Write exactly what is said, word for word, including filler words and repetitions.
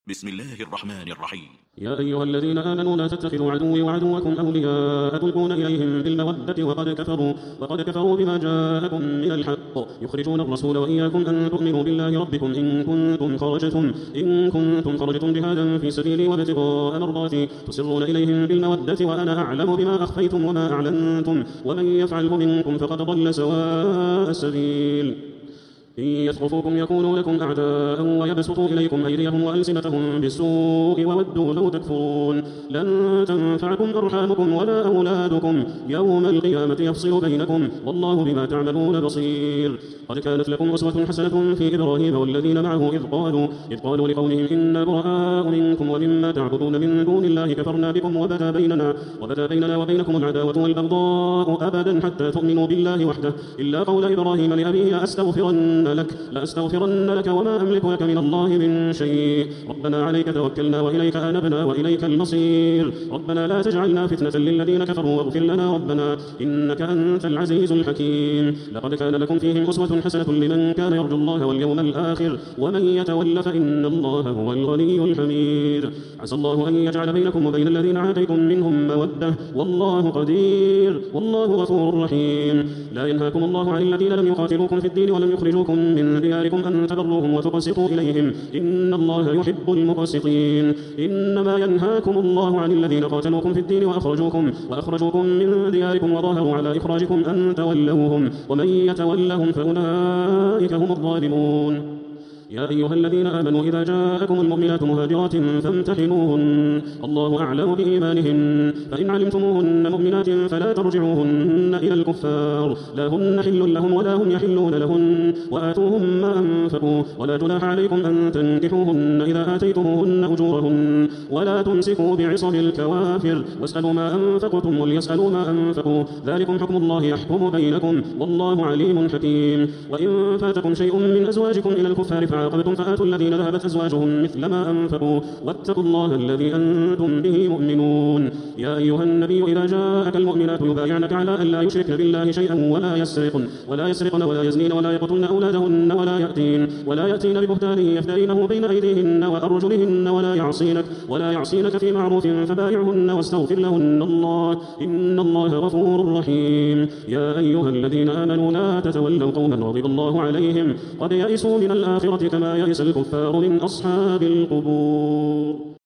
بسم الله الرحمن الرحيم. يا أيها الذين آمنوا لا تتخذوا عدوي وعدوكم أولياء تلقون إليهم بالمودة وقد كفروا وقد كفروا بما جاءكم من الحق يخرجون الرسول وإياكم أن تؤمنوا بالله ربكم إن كنتم خرجتم إن كنتم خرجتم جهادا في سبيلي وابتغاء مرضاتي تسرون إليهم بالمودة وأنا أعلم بما أخفيتم وما أعلنتم ومن يفعله منكم فقد ضل سواء السبيل. إن يثقفوكم يكونوا لكم أعداء ويبسطوا إليكم أيديهم وألسنتهم بالسوء وودوا لو تكفرون. لن تنفعكم أرحامكم ولا أولادكم يوم القيامة يفصل بينكم والله بما تعملون بصير. قد كانت لكم أسوة حسنة في إبراهيم والذين معه إذ قالوا إذ قالوا لقومهم إنا براء منكم ومما تعبدون من دون الله كفرنا بكم وبدا بيننا وبدا بيننا وبينكم العداوة والبغضاء أبدا حتى تؤمنوا بالله وحده إلا قول إبراهيم لأبيه أستغفرن لك لأستغفرن لك وما أملك لك من الله من شيء ربنا عليك توكلنا وإليك أنبنا وإليك المصير ربنا لا تجعلنا فتنة للذين كفروا واغفر لنا ربنا إنك أنت العزيز الحكيم. لقد كان لكم فيهم أسوة حسنة لمن كان يرجو الله واليوم الآخر ومن يتول فإن الله هو الغني الحميد. عسى الله أن يجعل بينكم وبين الذين عاديتم منهم مودة والله قدير والله غفور رحيم. لا ينهاكم الله عن الذين لم يقاتلوكم في الدين ولم يخرجوكم من دياركم أن تبروهم وتقسطوا إليهم إن الله يحب المقسطين. إنما ينهاكم الله عن الذين قاتلوكم في الدين وأخرجوكم وأخرجوكم من دياركم وظاهروا على إخراجكم أن تولوهم ومن يتولهم فأولئك هم الظالمون. يا أيها الذين آمنوا إذا جاءكم المؤمنات مهاجرات فامتحنوهن الله أعلم بإيمانهن فإن علمتموهن مؤمنات فلا ترجعوهن إلى الكفار لا هن حل لهم ولا هم يحلون لهن وآتوهم ما أنفقوا ولا جناح عليكم أن تنكحوهن إذا آتيتموهن أجورهن ولا تمسكوا بعصم الكوافر واسألوا ما أنفقتم وليسألوا ما أنفقوا ذلكم حكم الله يحكم بينكم والله عليم حكيم. وإن فاتكم شيء من أزواجكم إلى الكفار فعاقبتم فآتوا الذين ذهبت أزواجهم مثل ما أنفقوا واتقوا الله الذي أنتم به مؤمنون. يا أيها النبي إذا جاءك المؤمنات يبايعنك على أن لا يشركن بالله شيئا ولا يسرقن ولا يسرقن ولا يزنين ولا يقتلن أولادهن ولا يأتين ولا يأتين ببهتان يفترينه بين أيديهن وأرجلهن ولا يعصينك ولا يعصينك في معروف فبايعهن واستغفر لهن الله إن الله غفور رحيم. يا أيها الذين آمنوا لا تتولوا قوما غضب الله عليهم قد يئسوا من الآخرة كما يئس الكفار من أصحاب القبور.